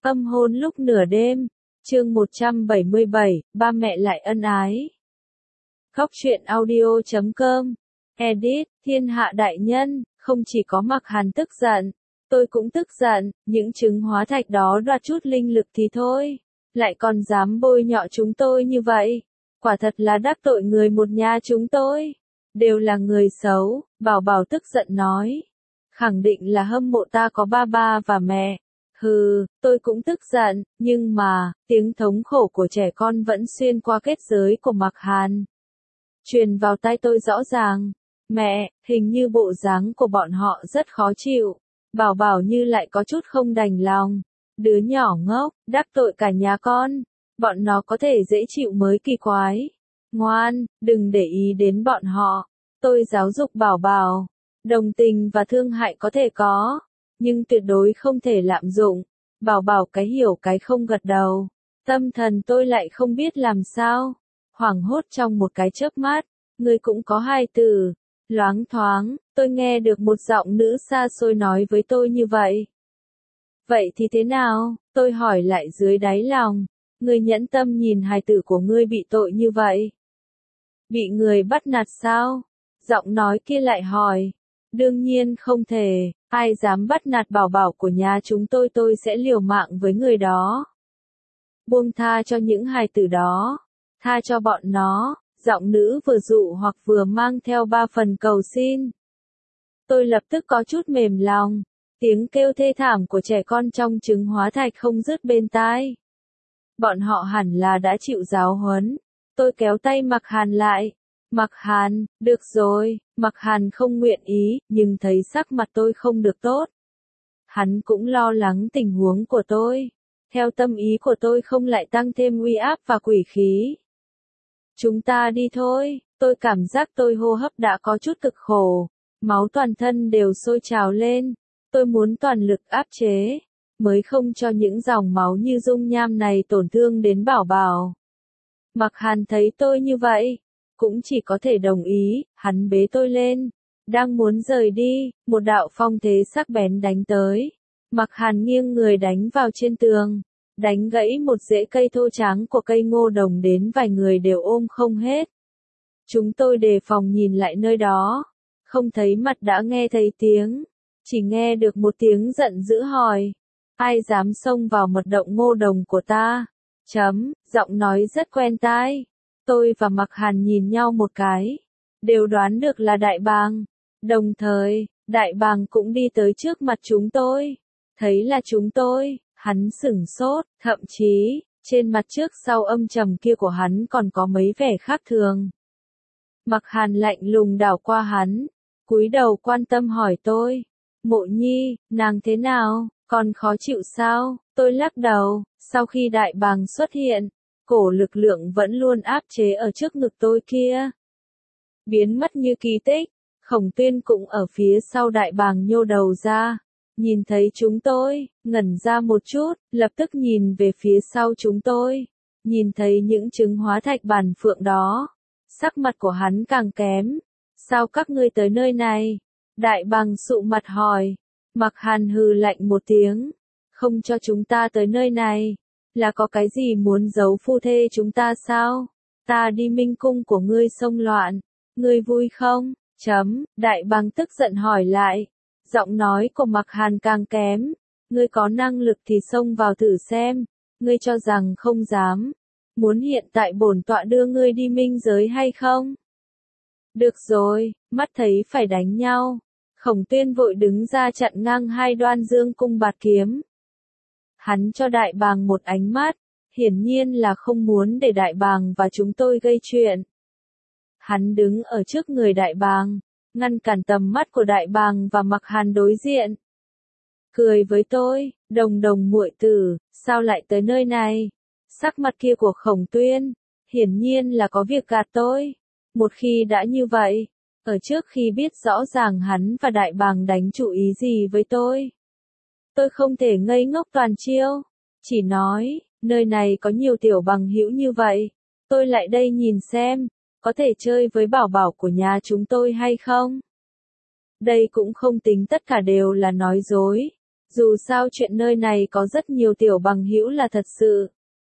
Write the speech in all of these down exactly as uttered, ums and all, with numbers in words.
Âm hôn lúc nửa đêm, chương một trăm bảy mươi bảy, ba mẹ lại ân ái. Khóc chuyện audio chấm com, edit, thiên hạ đại nhân, không chỉ có Mạc Hàn tức giận, tôi cũng tức giận, những trứng hóa thạch đó đoạt chút linh lực thì thôi, lại còn dám bôi nhọ chúng tôi như vậy, quả thật là đắc tội người một nhà chúng tôi, đều là người xấu, Bảo Bảo tức giận nói, khẳng định là hâm mộ ta có ba ba và mẹ. Hừ, tôi cũng tức giận, nhưng mà, tiếng thống khổ của trẻ con vẫn xuyên qua kết giới của Mạc Hàn. Truyền vào tai tôi rõ ràng, mẹ, hình như bộ dáng của bọn họ rất khó chịu, Bảo Bảo như lại có chút không đành lòng. Đứa nhỏ ngốc, đắc tội cả nhà con, bọn nó có thể dễ chịu mới kỳ quái. Ngoan, đừng để ý đến bọn họ, tôi giáo dục Bảo Bảo, đồng tình và thương hại có thể có. Nhưng tuyệt đối không thể lạm dụng. Bảo Bảo cái hiểu cái không gật đầu. Tâm thần tôi lại không biết làm sao. Hoảng hốt trong một cái chớp mắt. Người cũng có hai từ. Loáng thoáng, tôi nghe được một giọng nữ xa xôi nói với tôi như vậy. Vậy thì thế nào? Tôi hỏi lại dưới đáy lòng. Người nhẫn tâm nhìn hài tử của ngươi bị tội như vậy. Bị người bắt nạt sao? Giọng nói kia lại hỏi. Đương nhiên không thể. Ai dám bắt nạt Bảo Bảo của nhà chúng tôi tôi sẽ liều mạng với người đó. Buông tha cho những hài tử đó. Tha cho bọn nó, giọng nữ vừa dụ hoặc vừa mang theo ba phần cầu xin. Tôi lập tức có chút mềm lòng. Tiếng kêu thê thảm của trẻ con trong trứng hóa thạch không dứt bên tai. Bọn họ hẳn là đã chịu giáo huấn. Tôi kéo tay Mạc Hàn lại. Mạc Hàn, được rồi, Mạc Hàn không nguyện ý, nhưng thấy sắc mặt tôi không được tốt. Hắn cũng lo lắng tình huống của tôi. Theo tâm ý của tôi không lại tăng thêm uy áp và quỷ khí. Chúng ta đi thôi, tôi cảm giác tôi hô hấp đã có chút cực khổ. Máu toàn thân đều sôi trào lên. Tôi muốn toàn lực áp chế, mới không cho những dòng máu như dung nham này tổn thương đến Bảo Bảo. Mạc Hàn thấy tôi như vậy. Cũng chỉ có thể đồng ý, hắn bế tôi lên. Đang muốn rời đi, một đạo phong thế sắc bén đánh tới. Mạc Hàn nghiêng người đánh vào trên tường. Đánh gãy một rễ cây thô tráng của cây ngô đồng đến vài người đều ôm không hết. Chúng tôi đề phòng nhìn lại nơi đó. Không thấy mặt đã nghe thấy tiếng. Chỉ nghe được một tiếng giận dữ hỏi. Ai dám xông vào mật động ngô đồng của ta? Chấm, giọng nói rất quen tai. Tôi và Mạc Hàn nhìn nhau một cái, đều đoán được là Đại Bàng. Đồng thời, Đại Bàng cũng đi tới trước mặt chúng tôi. Thấy là chúng tôi, hắn sửng sốt, thậm chí, trên mặt trước sau âm trầm kia của hắn còn có mấy vẻ khác thường. Mạc Hàn lạnh lùng đảo qua hắn, cúi đầu quan tâm hỏi tôi, Mộ Nhi, nàng thế nào, còn khó chịu sao? Tôi lắc đầu, sau khi Đại Bàng xuất hiện, cổ lực lượng vẫn luôn áp chế ở trước ngực tôi kia. Biến mất như kỳ tích, Khổng Tuyên cũng ở phía sau Đại Bàng nhô đầu ra. Nhìn thấy chúng tôi, ngẩn ra một chút, lập tức nhìn về phía sau chúng tôi. Nhìn thấy những trứng hóa thạch bản phượng đó. Sắc mặt của hắn càng kém. Sao các ngươi tới nơi này? Đại Bàng sụ mặt hỏi. Mạc Hàn hừ lạnh một tiếng. Không cho chúng ta tới nơi này. Là có cái gì muốn giấu phu thê chúng ta sao? Ta đi minh cung của ngươi xông loạn. Ngươi vui không? Chấm, Đại Bàng tức giận hỏi lại. Giọng nói của Mạc Hàn càng kém. Ngươi có năng lực thì xông vào thử xem. Ngươi cho rằng không dám. Muốn hiện tại bổn tọa đưa ngươi đi minh giới hay không? Được rồi, mắt thấy phải đánh nhau. Khổng Tuyên vội đứng ra chặn ngang hai đoan dương cung bạt kiếm. Hắn cho Đại Bàng một ánh mắt, hiển nhiên là không muốn để Đại Bàng và chúng tôi gây chuyện. Hắn đứng ở trước người Đại Bàng, ngăn cản tầm mắt của Đại Bàng và Mạc Hàn đối diện. Cười với tôi, đồng đồng muội tử, sao lại tới nơi này? Sắc mặt kia của Khổng Tuyên, hiển nhiên là có việc gạt tôi. Một khi đã như vậy, ở trước khi biết rõ ràng hắn và Đại Bàng đánh chủ ý gì với tôi. Tôi không thể ngây ngốc toàn chiêu, chỉ nói, nơi này có nhiều tiểu bằng hữu như vậy, tôi lại đây nhìn xem, có thể chơi với Bảo Bảo của nhà chúng tôi hay không? Đây cũng không tính tất cả đều là nói dối, Dù sao chuyện nơi này có rất nhiều tiểu bằng hữu là thật sự.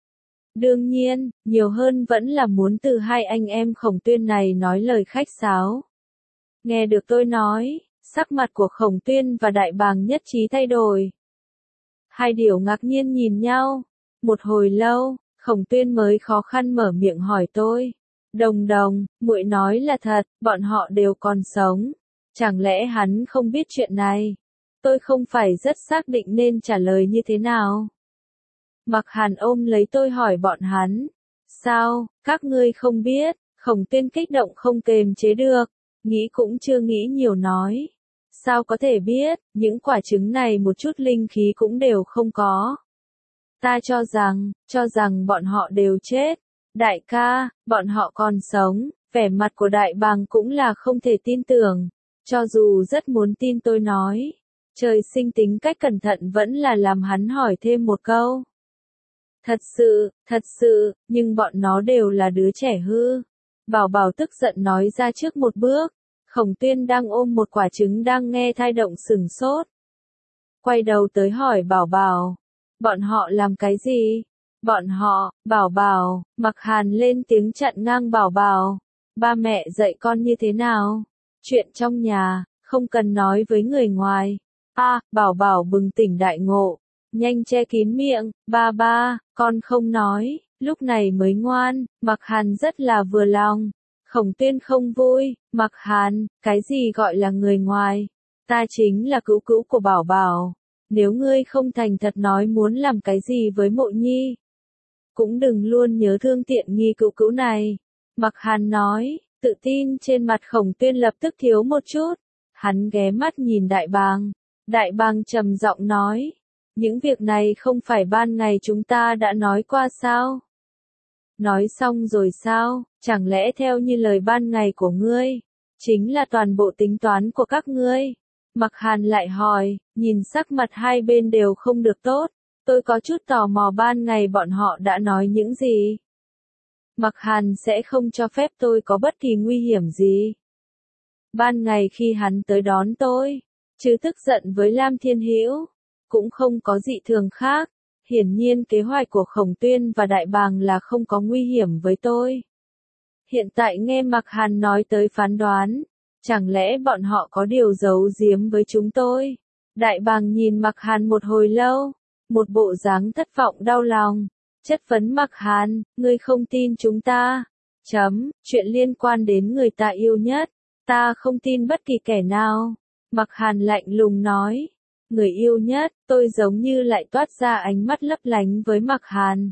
Đương nhiên, nhiều hơn vẫn là muốn từ hai anh em Khổng Tuyên này nói lời khách sáo. Nghe được tôi nói, sắc mặt của Khổng Tuyên và Đại Bàng nhất trí thay đổi. Hai điều ngạc nhiên nhìn nhau. Một hồi lâu, Khổng Tuyên mới khó khăn mở miệng hỏi tôi. Đồng đồng, muội nói là thật, bọn họ đều còn sống. Chẳng lẽ hắn không biết chuyện này? Tôi không phải rất xác định nên trả lời như thế nào. Mặc Hàn ôm lấy tôi hỏi bọn hắn. Sao, các ngươi không biết? Khổng Tuyên kích động không kềm chế được. Nghĩ cũng chưa nghĩ nhiều nói. Sao có thể biết, những quả trứng này một chút linh khí cũng đều không có. Ta cho rằng, cho rằng bọn họ đều chết. Đại ca, bọn họ còn sống, vẻ mặt của Đại Bàng cũng là không thể tin tưởng. Cho dù rất muốn tin tôi nói. Trời sinh tính cách cẩn thận vẫn là làm hắn hỏi thêm một câu. Thật sự, thật sự, nhưng bọn nó đều là đứa trẻ hư. Bảo Bảo tức giận nói ra trước một bước. Khổng Tuyên đang ôm một quả trứng đang nghe thai động sửng sốt. Quay đầu tới hỏi Bảo Bảo. Bọn họ làm cái gì? Bọn họ, Bảo Bảo, Mặc Hàn lên tiếng chặn ngang Bảo Bảo. Ba mẹ dạy con như thế nào? Chuyện trong nhà, không cần nói với người ngoài. A, à, Bảo Bảo bừng tỉnh đại ngộ. Nhanh che kín miệng, ba ba, con không nói, lúc này mới ngoan. Mặc Hàn rất là vừa lòng. Khổng Tuyên không vui, Mặc Hàn, cái gì gọi là người ngoài? Ta chính là cữu cữu của Bảo Bảo. Nếu ngươi không thành thật nói muốn làm cái gì với Mộ Nhi, cũng đừng luôn nhớ thương tiện nghi cữu cữu này. Mặc Hàn nói, tự tin trên mặt Khổng Tuyên lập tức thiếu một chút. Hắn ghé mắt nhìn Đại Bàng. Đại Bàng trầm giọng nói, những việc này không phải ban ngày chúng ta đã nói qua sao? Nói xong rồi sao, chẳng lẽ theo như lời ban ngày của ngươi, chính là toàn bộ tính toán của các ngươi? Mặc Hàn lại hỏi, nhìn sắc mặt hai bên đều không được tốt, tôi có chút tò mò ban ngày bọn họ đã nói những gì. Mặc Hàn sẽ không cho phép tôi có bất kỳ nguy hiểm gì. Ban ngày khi hắn tới đón tôi, chứ tức giận với Lam Thiên Hữu, cũng không có dị thường khác. Hiển nhiên kế hoạch của Khổng Tuyên và Đại Bàng là không có nguy hiểm với tôi. Hiện tại nghe Mặc Hàn nói tới phán đoán, chẳng lẽ bọn họ có điều giấu giếm với chúng tôi? Đại Bàng nhìn Mặc Hàn một hồi lâu, một bộ dáng thất vọng đau lòng, chất vấn Mặc Hàn, ngươi không tin chúng ta? Chấm, chuyện liên quan đến người ta yêu nhất, ta không tin bất kỳ kẻ nào. Mặc Hàn lạnh lùng nói. Người yêu nhất, tôi giống như lại toát ra ánh mắt lấp lánh với Mặc Hàn.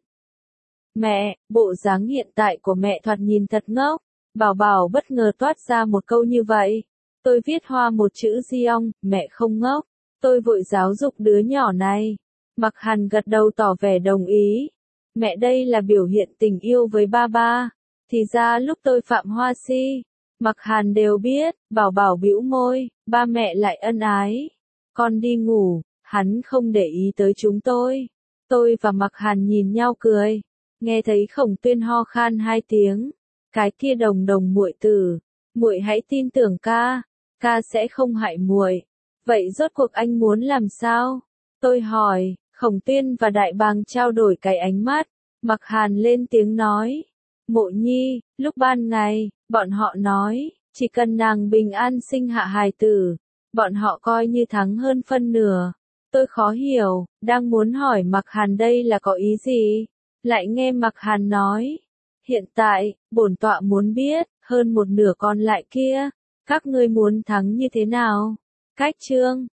Mẹ, bộ dáng hiện tại của mẹ thoạt nhìn thật ngốc. Bảo Bảo bất ngờ toát ra một câu như vậy. Tôi viết hoa một chữ Giong, mẹ không ngốc. Tôi vội giáo dục đứa nhỏ này. Mặc Hàn gật đầu tỏ vẻ đồng ý. Mẹ đây là biểu hiện tình yêu với ba ba. Thì ra lúc tôi phạm hoa si, Mặc Hàn đều biết. Bảo Bảo bĩu môi, ba mẹ lại ân ái. Con đi ngủ, hắn không để ý tới chúng tôi. Tôi và Mặc Hàn nhìn nhau cười. Nghe thấy Khổng Tuyên ho khan hai tiếng. Cái kia đồng đồng muội tử, muội hãy tin tưởng ca, ca sẽ không hại muội. Vậy rốt cuộc anh muốn làm sao? Tôi hỏi. Khổng Tuyên và Đại Bàng trao đổi cái ánh mắt. Mặc Hàn lên tiếng nói. Mộ Nhi, lúc ban ngày, bọn họ nói, chỉ cần nàng bình an sinh hạ hài tử, bọn họ coi như thắng hơn phân nửa. Tôi khó hiểu, đang muốn hỏi Mặc Hàn đây là có ý gì? Lại nghe Mặc Hàn nói. Hiện tại, bổn tọa muốn biết, hơn một nửa còn lại kia, các ngươi muốn thắng như thế nào? Cách chương